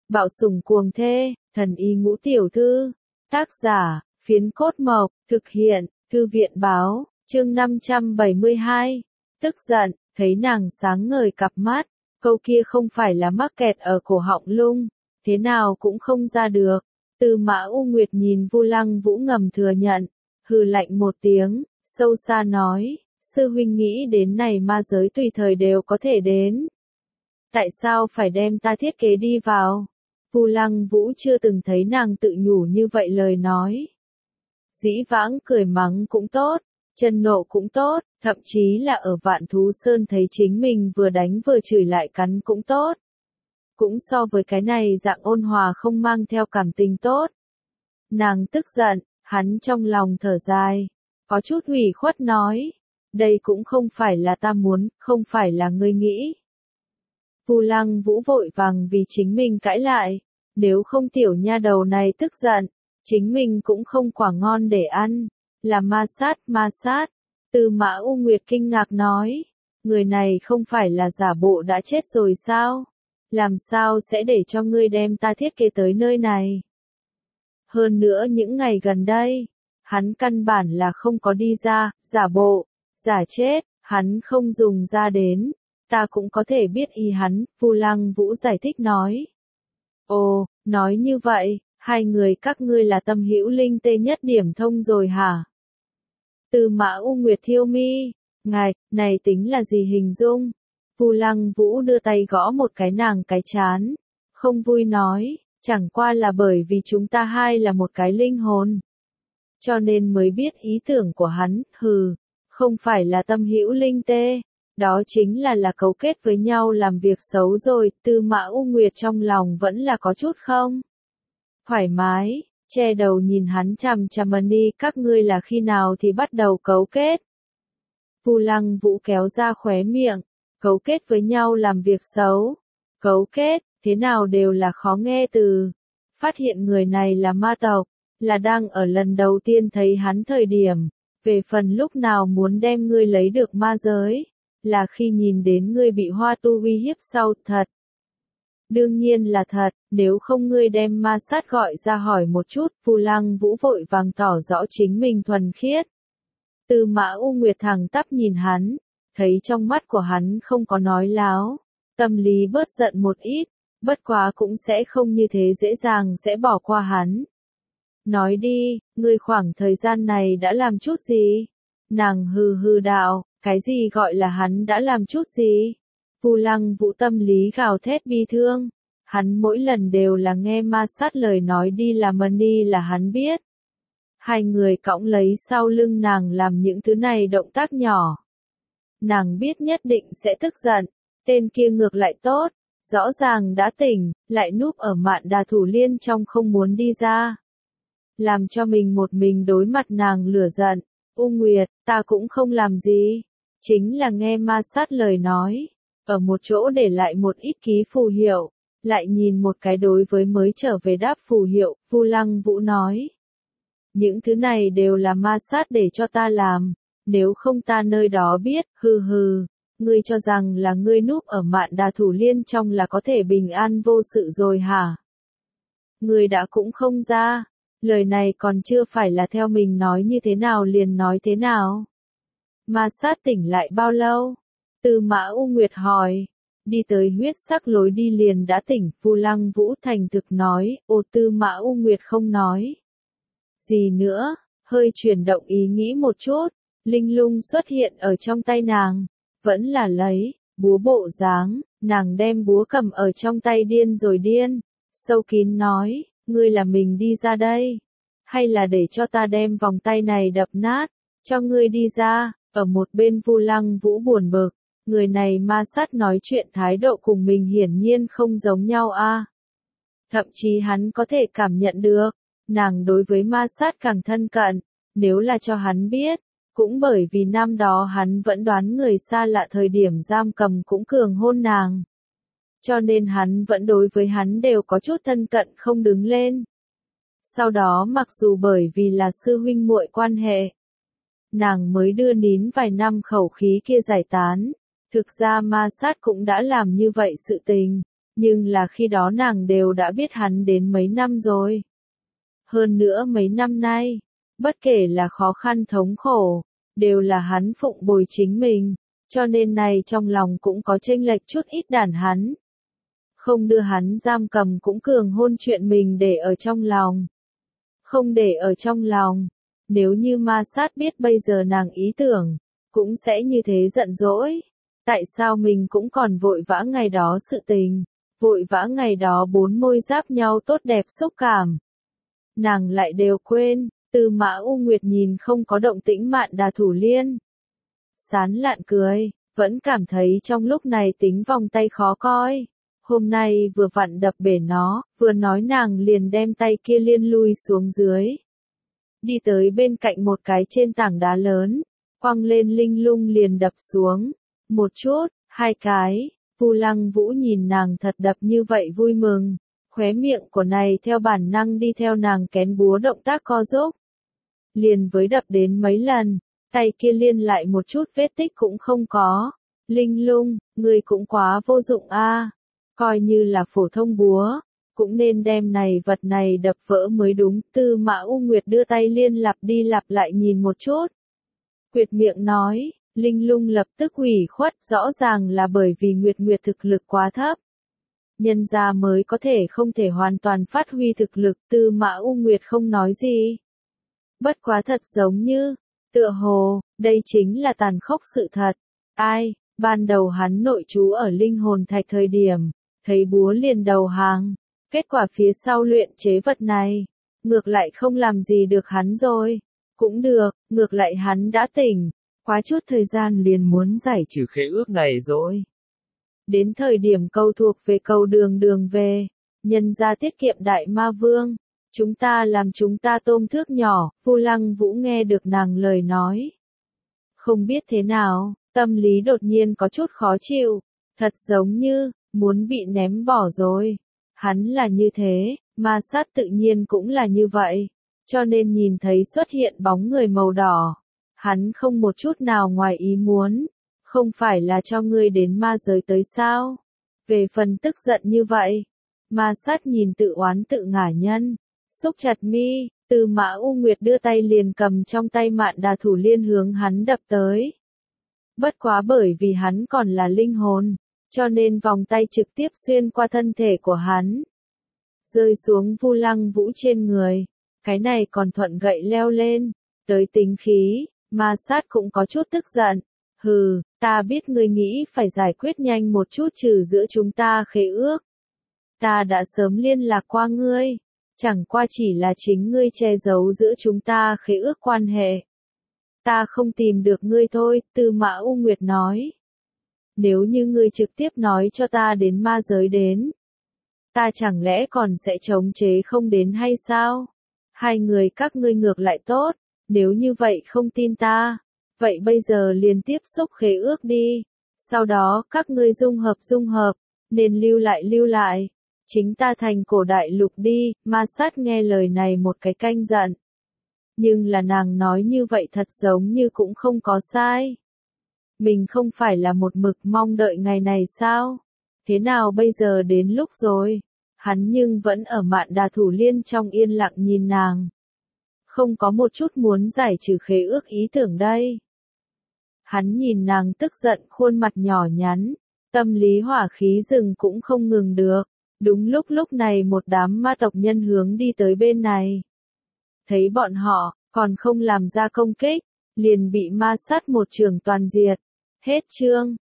Bạo sủng cuồng thê, thần y ngũ tiểu thư. Tác giả, Phiến Cốt Mộc, thực hiện, Thư viện báo, chương 572. Tức giận, thấy nàng sáng ngời cặp mắt, câu kia không phải là mắc kẹt ở cổ họng lung, thế nào cũng không ra được. Tư Mã U Nguyệt nhìn Vu Lăng Vũ ngầm thừa nhận, hừ lạnh một tiếng, sâu xa nói, sư huynh nghĩ đến này ma giới tùy thời đều có thể đến. Tại sao phải đem ta thiết kế đi vào? Vu Lăng Vũ chưa từng thấy nàng tự nhủ như vậy lời nói. Dĩ vãng cười mắng cũng tốt, chân nộ cũng tốt, thậm chí là ở Vạn Thú Sơn thấy chính mình vừa đánh vừa chửi lại cắn cũng tốt. Cũng so với cái này dạng ôn hòa không mang theo cảm tình tốt. Nàng tức giận, hắn trong lòng thở dài, có chút ủy khuất nói, đây cũng không phải là ta muốn, không phải là ngươi nghĩ. Vu Lăng Vũ vội vàng vì chính mình cãi lại, nếu không tiểu nha đầu này tức giận, chính mình cũng không quả ngon để ăn, là ma sát. Tư Mã U Nguyệt kinh ngạc nói, người này không phải là giả bộ đã chết rồi sao? Làm sao sẽ để cho ngươi đem ta thiết kế tới nơi này? Hơn nữa những ngày gần đây, hắn căn bản là không có đi ra, giả bộ, giả chết, hắn không dùng ra đến, ta cũng có thể biết ý hắn, Vu Lăng Vũ giải thích nói. Ồ, nói như vậy, hai người các ngươi là tâm hữu linh tê nhất điểm thông rồi hả? Tư Mã U Nguyệt thiêu mi, ngài, này tính là gì hình dung? Vu Lăng Vũ đưa tay gõ một cái nàng cái chán, không vui nói, chẳng qua là bởi vì chúng ta hai là một cái linh hồn. Cho nên mới biết ý tưởng của hắn, hừ, không phải là tâm hữu linh tê, đó chính là cấu kết với nhau làm việc xấu rồi, Tư Mã U Nguyệt trong lòng vẫn là có chút không thoải mái, che đầu nhìn hắn chằm chằm đi, các ngươi là khi nào thì bắt đầu cấu kết. Vu Lăng Vũ kéo ra khóe miệng, cấu kết với nhau làm việc xấu, cấu kết, thế nào đều là khó nghe từ. Phát hiện người này là ma tộc, là đang ở lần đầu tiên thấy hắn thời điểm, về phần lúc nào muốn đem ngươi lấy được ma giới, là khi nhìn đến ngươi bị Hoa Tu uy hiếp sau, thật. Đương nhiên là thật, nếu không ngươi đem ma sát gọi ra hỏi một chút, Vu Lăng Vũ vội vàng tỏ rõ chính mình thuần khiết. Tư Mã U Nguyệt thẳng tắp nhìn hắn, thấy trong mắt của hắn không có nói láo, tâm lý bớt giận một ít, bất quá cũng sẽ không như thế dễ dàng sẽ bỏ qua hắn. Nói đi, ngươi khoảng thời gian này đã làm chút gì? Nàng hừ đạo, cái gì gọi là hắn đã làm chút gì? Vu Lăng Vũ tâm lý gào thét bi thương, hắn mỗi lần đều là nghe ma sát lời nói đi làm đi là hắn biết. Hai người cõng lấy sau lưng nàng làm những thứ này động tác nhỏ. Nàng biết nhất định sẽ tức giận, tên kia ngược lại tốt, rõ ràng đã tỉnh, lại núp ở Mạn Đà Thủ Liên trong không muốn đi ra. Làm cho mình một mình đối mặt nàng lửa giận, U Nguyệt, ta cũng không làm gì, chính là nghe ma sát lời nói, ở một chỗ để lại một ít ký phù hiệu, lại nhìn một cái đối với mới trở về đáp phù hiệu, Vu Lăng Vũ nói. Những thứ này đều là ma sát để cho ta làm, nếu không ta nơi đó biết, hừ, ngươi cho rằng là ngươi núp ở Mạn Đà Thủ Liên trong là có thể bình an vô sự rồi hả? Ngươi đã cũng không ra, lời này còn chưa phải là theo mình nói như thế nào liền nói thế nào. Ma sát tỉnh lại bao lâu? Tư Mã U Nguyệt hỏi. Đi tới huyết sắc lối đi liền đã tỉnh, Vu Lăng Vũ thành thực nói, ô Tư Mã U Nguyệt không nói gì nữa, hơi chuyển động ý nghĩ một chút, linh lung xuất hiện ở trong tay nàng, vẫn là lấy, búa bộ dáng, nàng đem búa cầm ở trong tay điên rồi điên, sâu kín nói, ngươi là mình đi ra đây, hay là để cho ta đem vòng tay này đập nát, cho ngươi đi ra, ở một bên Vu Lăng Vũ buồn bực, người này ma sát nói chuyện thái độ cùng mình hiển nhiên không giống nhau a. Thậm chí hắn có thể cảm nhận được, nàng đối với ma sát càng thân cận, nếu là cho hắn biết, cũng bởi vì năm đó hắn vẫn đoán người xa lạ thời điểm giam cầm cũng cường hôn nàng. Cho nên hắn vẫn đối với hắn đều có chút thân cận không đứng lên. Sau đó mặc dù bởi vì là sư huynh muội quan hệ, nàng mới đưa nín vài năm khẩu khí kia giải tán, thực ra ma sát cũng đã làm như vậy sự tình. Nhưng là khi đó nàng đều đã biết hắn đến mấy năm rồi. Hơn nữa mấy năm nay, bất kể là khó khăn thống khổ, đều là hắn phụng bồi chính mình, cho nên này trong lòng cũng có chênh lệch chút ít đàn hắn. Không đưa hắn giam cầm cũng cường hôn chuyện mình để ở trong lòng. Không để ở trong lòng, nếu như ma sát biết bây giờ nàng ý tưởng, cũng sẽ như thế giận dỗi. Tại sao mình cũng còn vội vã ngày đó sự tình, vội vã ngày đó bốn môi giáp nhau tốt đẹp xúc cảm. Nàng lại đều quên, Tư Mã U Nguyệt nhìn không có động tĩnh Mạn Đà Thủ Liên. Sán lạn cười, vẫn cảm thấy trong lúc này tính vòng tay khó coi. Hôm nay vừa vặn đập bể nó, vừa nói nàng liền đem tay kia liên lui xuống dưới. Đi tới bên cạnh một cái trên tảng đá lớn, quăng lên linh lung liền đập xuống. Một chút, hai cái, Vu Lăng Vũ nhìn nàng thật đập như vậy vui mừng. Khóe miệng của này theo bản năng đi theo nàng kén búa động tác co giúp. Liền với đập đến mấy lần, tay kia liên lại một chút vết tích cũng không có. Linh lung, người cũng quá vô dụng a. Coi như là phổ thông búa, cũng nên đem này vật này đập vỡ mới đúng. Tư Mã U Nguyệt đưa tay liên lặp đi lặp lại nhìn một chút. Quyệt miệng nói, Linh lung lập tức ủy khuất, rõ ràng là bởi vì Nguyệt Nguyệt thực lực quá thấp. Nhân gia mới có thể không thể hoàn toàn phát huy thực lực. Tư Mã U Nguyệt không nói gì. Bất quá thật giống như, tựa hồ, đây chính là tàn khốc sự thật. Ai, ban đầu hắn nội trú ở linh hồn thạch thời điểm, thấy búa liền đầu hàng. Kết quả phía sau luyện chế vật này, ngược lại không làm gì được hắn rồi. Cũng được, ngược lại hắn đã tỉnh. Quá chút thời gian liền muốn giải trừ khế ước này rồi. Đến thời điểm câu thuộc về câu đường đường về, nhân ra tiết kiệm đại ma vương. Chúng ta làm chúng ta tôm thước nhỏ. Vu Lăng Vũ nghe được nàng lời nói. Không biết thế nào, tâm lý đột nhiên có chút khó chịu. Thật giống như, muốn bị ném bỏ rồi. Hắn là như thế, ma sát tự nhiên cũng là như vậy. Cho nên nhìn thấy xuất hiện bóng người màu đỏ. Hắn không một chút nào ngoài ý muốn. Không phải là cho ngươi đến ma giới tới sao? Về phần tức giận như vậy. Ma sát nhìn tự oán tự ngả nhân. Xúc chặt mi, Tư Mã U Nguyệt đưa tay liền cầm trong tay Mạn Đà Thủ Liên hướng hắn đập tới. Bất quá bởi vì hắn còn là linh hồn, cho nên vòng tay trực tiếp xuyên qua thân thể của hắn. Rơi xuống Vu Lăng Vũ trên người. Cái này còn thuận gậy leo lên. Tới tính khí, ma sát cũng có chút tức giận. Hừ, ta biết ngươi nghĩ phải giải quyết nhanh một chút trừ giữa chúng ta khế ước. Ta đã sớm liên lạc qua ngươi. Chẳng qua chỉ là chính ngươi che giấu giữa chúng ta khế ước quan hệ. Ta không tìm được ngươi thôi, Tư Mã U Nguyệt nói. Nếu như ngươi trực tiếp nói cho ta đến ma giới đến, ta chẳng lẽ còn sẽ chống chế không đến hay sao? Hai người các ngươi ngược lại tốt, nếu như vậy không tin ta, vậy bây giờ liền tiếp xúc khế ước đi. Sau đó các ngươi dung hợp, nên lưu lại. Chính ta thành cổ đại lục đi. Ma sát nghe lời này một cái canh giận. Nhưng là nàng nói như vậy thật giống như cũng không có sai. Mình không phải là một mực mong đợi ngày này sao? Thế nào bây giờ đến lúc rồi? Hắn nhưng vẫn ở Mạn Đà Thủ Liên trong yên lặng nhìn nàng. Không có một chút muốn giải trừ khế ước ý tưởng đây. Hắn nhìn nàng tức giận khuôn mặt nhỏ nhắn. Tâm lý hỏa khí rừng cũng không ngừng được. Đúng lúc này một đám ma tộc nhân hướng đi tới bên này. Thấy bọn họ, còn không làm ra công kích, liền bị ma sát một trường toàn diệt. Hết chương.